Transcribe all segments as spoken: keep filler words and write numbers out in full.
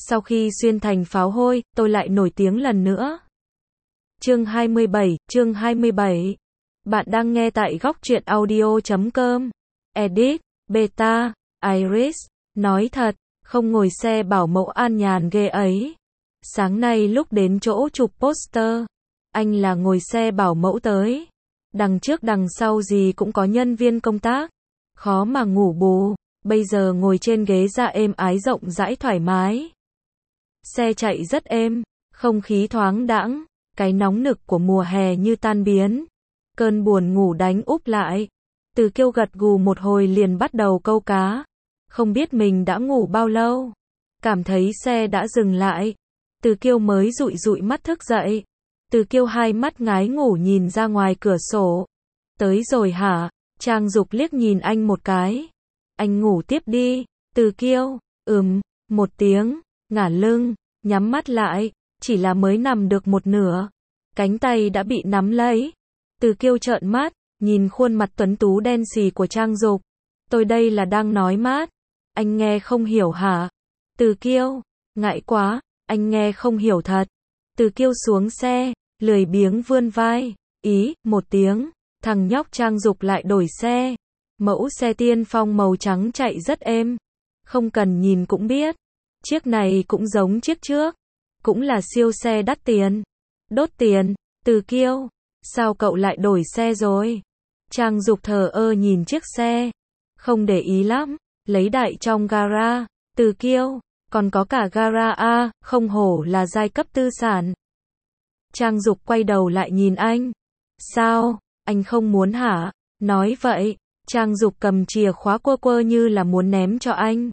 Sau khi xuyên thành pháo hôi, tôi lại nổi tiếng lần nữa. Chương hai mươi bảy, chương hai mươi bảy. Bạn đang nghe tại góc truyện audio chấm com. Edit, Beta, Iris. Nói thật, không ngồi xe bảo mẫu an nhàn ghê ấy. Sáng nay lúc đến chỗ chụp poster, anh là ngồi xe bảo mẫu tới. Đằng trước đằng sau gì cũng có nhân viên công tác. Khó mà ngủ bù, bây giờ ngồi trên ghế da êm ái rộng rãi thoải mái. Xe chạy rất êm, không khí thoáng đãng, cái nóng nực của mùa hè như tan biến. Cơn buồn ngủ đánh úp lại. Từ Kiêu gật gù một hồi liền bắt đầu câu cá. Không biết mình đã ngủ bao lâu. Cảm thấy xe đã dừng lại. Từ Kiêu mới dụi dụi mắt thức dậy. Từ Kiêu hai mắt ngái ngủ nhìn ra ngoài cửa sổ. Tới rồi hả? Trang Dục liếc nhìn anh một cái. Anh ngủ tiếp đi. Từ Kiêu, ừm, một tiếng, ngả lưng, nhắm mắt lại, chỉ là mới nằm được một nửa. Cánh tay đã bị nắm lấy. Từ Kiêu trợn mắt, nhìn khuôn mặt tuấn tú đen xì của Trang Dục. Tôi đây là đang nói mát. Anh nghe không hiểu hả? Từ Kiêu, ngại quá, anh nghe không hiểu thật. Từ Kiêu xuống xe, lười biếng vươn vai. Ý, một tiếng, thằng nhóc Trang Dục lại đổi xe. Mẫu xe tiên phong màu trắng chạy rất êm. Không cần nhìn cũng biết. Chiếc này cũng giống chiếc trước. Cũng là siêu xe đắt tiền. Đốt tiền. Từ Kiêu, sao cậu lại đổi xe rồi? Trang Dục thờ ơ nhìn chiếc xe. Không để ý lắm. Lấy đại trong gara. Từ Kiêu, còn có cả gara A, không hổ là giai cấp tư sản. Trang Dục quay đầu lại nhìn anh. Sao, anh không muốn hả? Nói vậy, Trang Dục cầm chìa khóa quơ quơ như là muốn ném cho anh.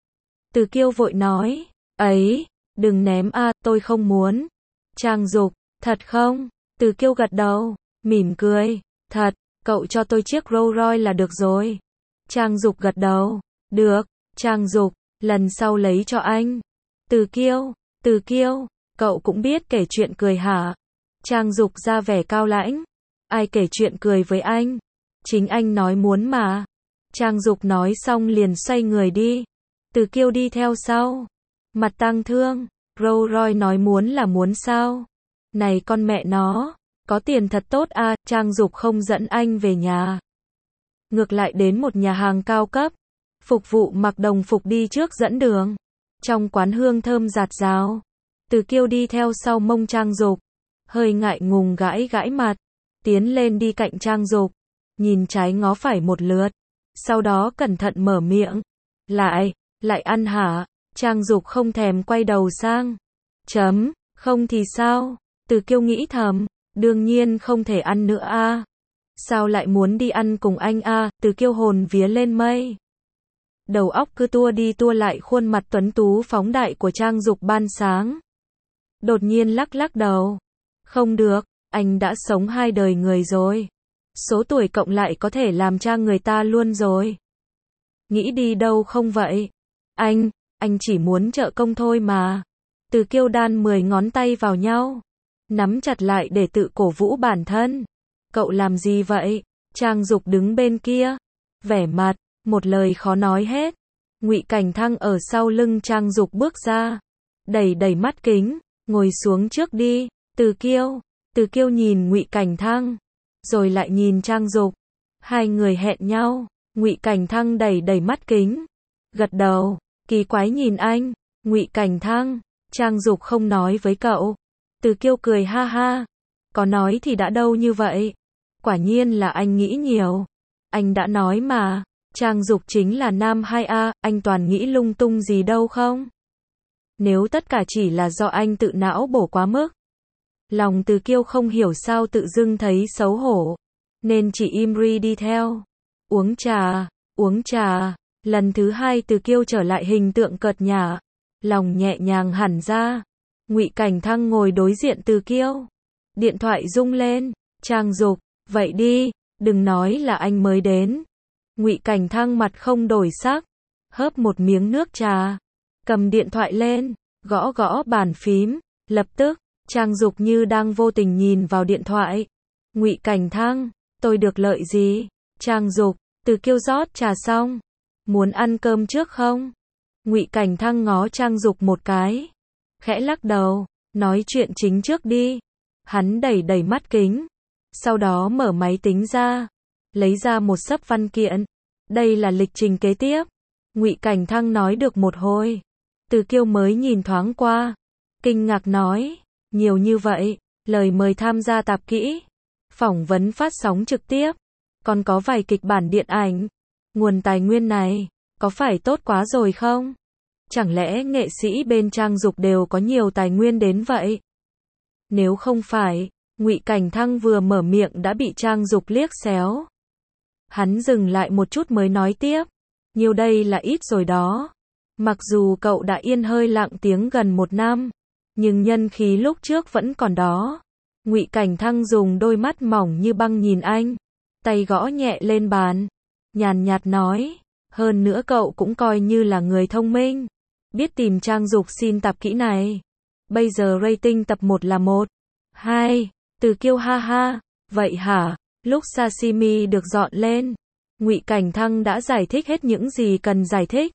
Từ Kiêu vội nói, ấy, đừng ném a, tôi không muốn. Trang Dục, thật không? Từ Kiêu gật đầu, mỉm cười, thật, cậu cho tôi chiếc Rolls Royce là được rồi. Trang Dục gật đầu, được. Trang Dục, lần sau lấy cho anh. Từ Kiêu, Từ Kiêu, cậu cũng biết kể chuyện cười hả? Trang Dục ra vẻ cao lãnh. Ai kể chuyện cười với anh? Chính anh nói muốn mà. Trang Dục nói xong liền xoay người đi. Từ Kiêu đi theo sau. Mặt tang thương. Rolls Royce nói muốn là muốn sao? Này con mẹ nó, có tiền thật tốt à? Trang Dục không dẫn anh về nhà. Ngược lại đến một nhà hàng cao cấp. Phục vụ mặc đồng phục đi trước dẫn đường. Trong quán hương thơm rạt rào. Từ Kiêu đi theo sau mông Trang Dục. Hơi ngại ngùng gãi gãi mặt. Tiến lên đi cạnh Trang Dục. Nhìn trái ngó phải một lượt. Sau đó cẩn thận mở miệng. Lại, lại ăn hả? Trang Dục không thèm quay đầu sang. Chấm, không thì sao? Từ Kiêu nghĩ thầm. Đương nhiên không thể ăn nữa a. Sao lại muốn đi ăn cùng anh a? Từ Kiêu hồn vía lên mây. Đầu óc cứ tua đi tua lại khuôn mặt tuấn tú phóng đại của Trang Dục ban sáng. Đột nhiên lắc lắc đầu. Không được, anh đã sống hai đời người rồi. Số tuổi cộng lại có thể làm cha người ta luôn rồi. Nghĩ đi đâu không vậy? Anh, anh chỉ muốn trợ công thôi mà. Từ Kiêu đan mười ngón tay vào nhau. Nắm chặt lại để tự cổ vũ bản thân. Cậu làm gì vậy? Trang Dục đứng bên kia. Vẻ mặt, một lời khó nói hết. Ngụy Cảnh Thăng ở sau lưng Trang Dục bước ra. Đẩy đẩy mắt kính. Ngồi xuống trước đi. Từ Kiêu. Từ Kiêu nhìn Ngụy Cảnh Thăng. Rồi lại nhìn Trang Dục. Hai người hẹn nhau. Ngụy Cảnh Thăng đẩy đẩy mắt kính. Gật đầu. Kỳ quái nhìn anh. Ngụy Cảnh Thăng. Trang Dục không nói với cậu. Từ Kiêu cười ha ha. Có nói thì đã đâu như vậy. Quả nhiên là anh nghĩ nhiều. Anh đã nói mà. Trang Dục chính là nam hai a, anh toàn nghĩ lung tung gì đâu không? Nếu tất cả chỉ là do anh tự não bổ quá mức. Lòng Từ Kiêu không hiểu sao tự dưng thấy xấu hổ. Nên chỉ im ri đi theo. Uống trà, uống trà. Lần thứ hai Từ Kiêu trở lại hình tượng cợt nhả. Lòng nhẹ nhàng hẳn ra. Ngụy Cảnh Thăng ngồi đối diện Từ Kiêu. Điện thoại rung lên. Trang Dục, vậy đi, đừng nói là anh mới đến. Ngụy Cảnh Thăng mặt không đổi sắc. Hớp một miếng nước trà. Cầm điện thoại lên. Gõ gõ bàn phím. Lập tức, Trang Dục như đang vô tình nhìn vào điện thoại. Ngụy Cảnh Thăng, tôi được lợi gì? Trang Dục, Từ Kiêu rót trà xong. Muốn ăn cơm trước không? Ngụy Cảnh Thăng ngó Trang Dục một cái, khẽ lắc đầu, nói chuyện chính trước đi. Hắn đẩy đẩy mắt kính, sau đó mở máy tính ra, lấy ra một xấp văn kiện. Đây là lịch trình kế tiếp. Ngụy Cảnh Thăng nói được một hồi, Từ Kiêu mới nhìn thoáng qua, kinh ngạc nói, nhiều như vậy, lời mời tham gia tạp kỹ, phỏng vấn phát sóng trực tiếp, còn có vài kịch bản điện ảnh. Nguồn tài nguyên này, có phải tốt quá rồi không? Chẳng lẽ nghệ sĩ bên Trang Dục đều có nhiều tài nguyên đến vậy? Nếu không phải, Ngụy Cảnh Thăng vừa mở miệng đã bị Trang Dục liếc xéo. Hắn dừng lại một chút mới nói tiếp, nhiều đây là ít rồi đó. Mặc dù cậu đã yên hơi lặng tiếng gần một năm, nhưng nhân khí lúc trước vẫn còn đó. Ngụy Cảnh Thăng dùng đôi mắt mỏng như băng nhìn anh, tay gõ nhẹ lên bàn, nhàn nhạt nói, hơn nữa cậu cũng coi như là người thông minh, biết tìm Trang Dục xin tạp kỹ này. Bây giờ rating tập một là một, hai, Từ Kiêu ha ha, vậy hả? Lúc sashimi được dọn lên, Ngụy Cảnh Thăng đã giải thích hết những gì cần giải thích.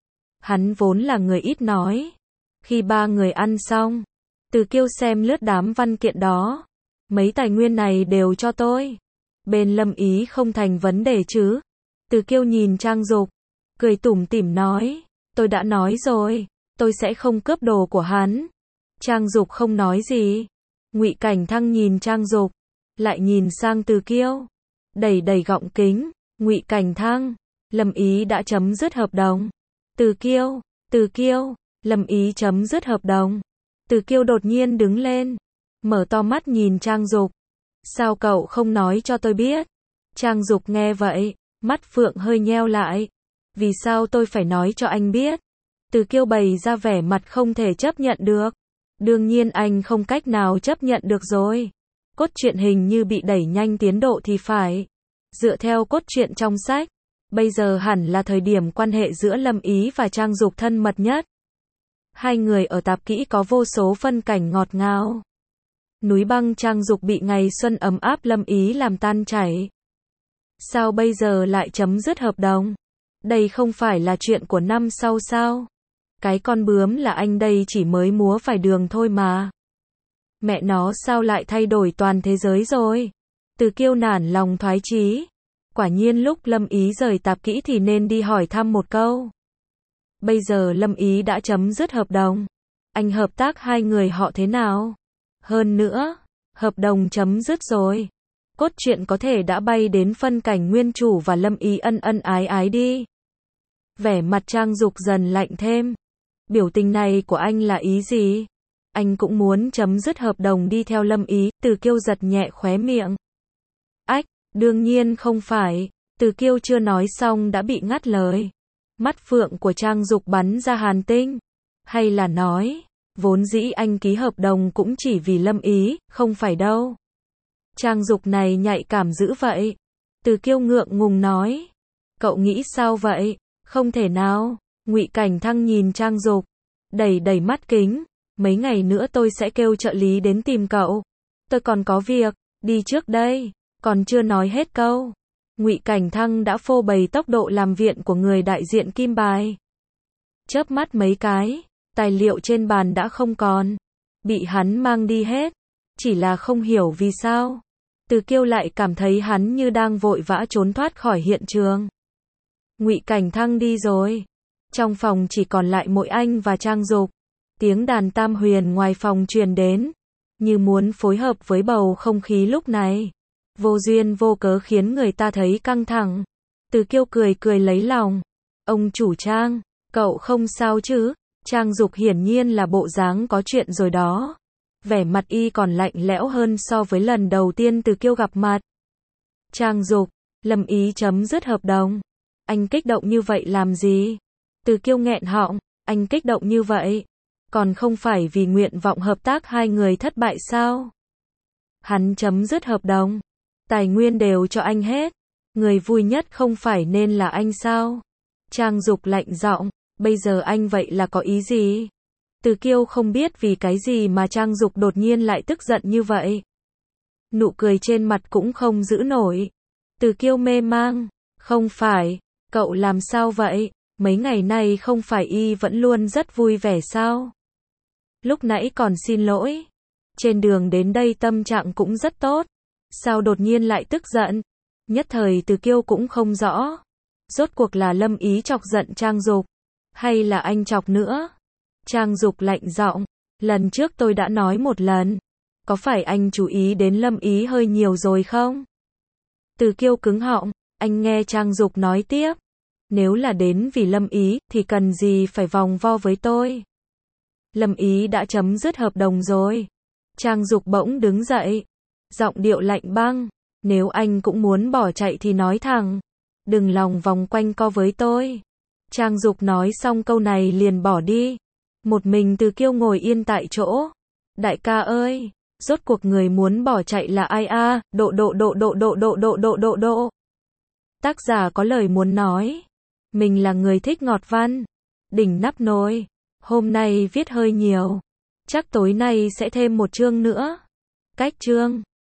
Hắn vốn là người ít nói. Khi ba người ăn xong, Từ Kiêu xem lướt đám văn kiện đó. Mấy tài nguyên này đều cho tôi. Bên Lâm Ý không thành vấn đề chứ? Từ Kiêu nhìn Trang Dục, cười tủm tỉm nói, tôi đã nói rồi, tôi sẽ không cướp đồ của hắn. Trang Dục không nói gì. Ngụy Cảnh Thăng nhìn Trang Dục, lại nhìn sang Từ Kiêu, đẩy đẩy gọng kính. Ngụy Cảnh Thăng, Lâm Ý đã chấm dứt hợp đồng. Từ Kiêu, Từ Kiêu, Lâm Ý chấm dứt hợp đồng. Từ Kiêu đột nhiên đứng lên, mở to mắt nhìn Trang Dục. Sao cậu không nói cho tôi biết? Trang Dục nghe vậy, mắt phượng hơi nheo lại. Vì sao tôi phải nói cho anh biết? Từ Kiêu bày ra vẻ mặt không thể chấp nhận được. Đương nhiên anh không cách nào chấp nhận được rồi. Cốt truyện hình như bị đẩy nhanh tiến độ thì phải. Dựa theo cốt truyện trong sách, bây giờ hẳn là thời điểm quan hệ giữa Lâm Ý và Trang Dục thân mật nhất. Hai người ở tạp kỹ có vô số phân cảnh ngọt ngào. Núi băng Trang Dục bị ngày xuân ấm áp Lâm Ý làm tan chảy. Sao bây giờ lại chấm dứt hợp đồng? Đây không phải là chuyện của năm sau sao? Cái con bướm là anh đây chỉ mới múa phải đường thôi mà. Mẹ nó sao lại thay đổi toàn thế giới rồi? Từ Kiêu nản lòng thoái chí. Quả nhiên lúc Lâm Ý rời tạp kỹ thì nên đi hỏi thăm một câu. Bây giờ Lâm Ý đã chấm dứt hợp đồng. Anh hợp tác hai người họ thế nào? Hơn nữa, hợp đồng chấm dứt rồi. Cốt truyện có thể đã bay đến phân cảnh nguyên chủ và Lâm Ý ân ân ái ái đi. Vẻ mặt Trang Dục dần lạnh thêm. Biểu tình này của anh là ý gì? Anh cũng muốn chấm dứt hợp đồng đi theo Lâm Ý. Từ Kiêu giật nhẹ khóe miệng. Ách, đương nhiên không phải. Từ Kiêu chưa nói xong đã bị ngắt lời. Mắt phượng của Trang Dục bắn ra hàn tinh. Hay là nói, vốn dĩ anh ký hợp đồng cũng chỉ vì Lâm Ý, không phải đâu. Trang Dục này nhạy cảm dữ vậy. Từ Kiêu ngượng ngùng nói. Cậu nghĩ sao vậy? Không thể nào. Ngụy Cảnh Thăng nhìn Trang Dục, đẩy đẩy mắt kính. Mấy ngày nữa tôi sẽ kêu trợ lý đến tìm cậu. Tôi còn có việc, đi trước đây. Còn chưa nói hết câu. Ngụy Cảnh Thăng đã phô bày tốc độ làm viện của người đại diện Kim Bài. Chớp mắt mấy cái, tài liệu trên bàn đã không còn. Bị hắn mang đi hết. Chỉ là không hiểu vì sao. Từ Kiêu lại cảm thấy hắn như đang vội vã trốn thoát khỏi hiện trường. Ngụy Cảnh Thăng đi rồi. Trong phòng chỉ còn lại mỗi anh và Trang Dục. Tiếng đàn tam huyền ngoài phòng truyền đến. Như muốn phối hợp với bầu không khí lúc này. Vô duyên vô cớ khiến người ta thấy căng thẳng. Từ Kiêu cười cười lấy lòng. Ông chủ Trang, cậu không sao chứ? Trang Dục hiển nhiên là bộ dáng có chuyện rồi đó. Vẻ mặt y còn lạnh lẽo hơn so với lần đầu tiên Từ Kiêu gặp mặt. Trang Dục, Lâm Ý chấm dứt hợp đồng. Anh kích động như vậy làm gì? Từ Kiêu nghẹn họng, anh kích động như vậy. Còn không phải vì nguyện vọng hợp tác hai người thất bại sao? Hắn chấm dứt hợp đồng. Tài nguyên đều cho anh hết. Người vui nhất không phải nên là anh sao? Trang Dục lạnh giọng, bây giờ anh vậy là có ý gì? Từ Kiêu không biết vì cái gì mà Trang Dục đột nhiên lại tức giận như vậy. Nụ cười trên mặt cũng không giữ nổi. Từ Kiêu mê mang, không phải, cậu làm sao vậy? Mấy ngày nay không phải y vẫn luôn rất vui vẻ sao? Lúc nãy còn xin lỗi. Trên đường đến đây tâm trạng cũng rất tốt. Sao đột nhiên lại tức giận? Nhất thời Từ Kiêu cũng không rõ. Rốt cuộc là Lâm Ý chọc giận Trang Dục, hay là anh chọc nữa? Trang Dục lạnh giọng, lần trước tôi đã nói một lần. Có phải anh chú ý đến Lâm Ý hơi nhiều rồi không? Từ Kiêu cứng họng, anh nghe Trang Dục nói tiếp. Nếu là đến vì Lâm Ý, thì cần gì phải vòng vo với tôi? Lâm Ý đã chấm dứt hợp đồng rồi. Trang Dục bỗng đứng dậy, giọng điệu lạnh băng. Nếu anh cũng muốn bỏ chạy thì nói thẳng. Đừng lòng vòng quanh co với tôi. Trang Dục nói xong câu này liền bỏ đi. Một mình Từ Kiêu ngồi yên tại chỗ. Đại ca ơi, rốt cuộc người muốn bỏ chạy là ai a? Độ độ độ độ độ độ độ độ độ độ. Tác giả có lời muốn nói. Mình là người thích ngọt văn. Đỉnh nắp nồi. Hôm nay viết hơi nhiều. Chắc tối nay sẽ thêm một chương nữa. Cách chương.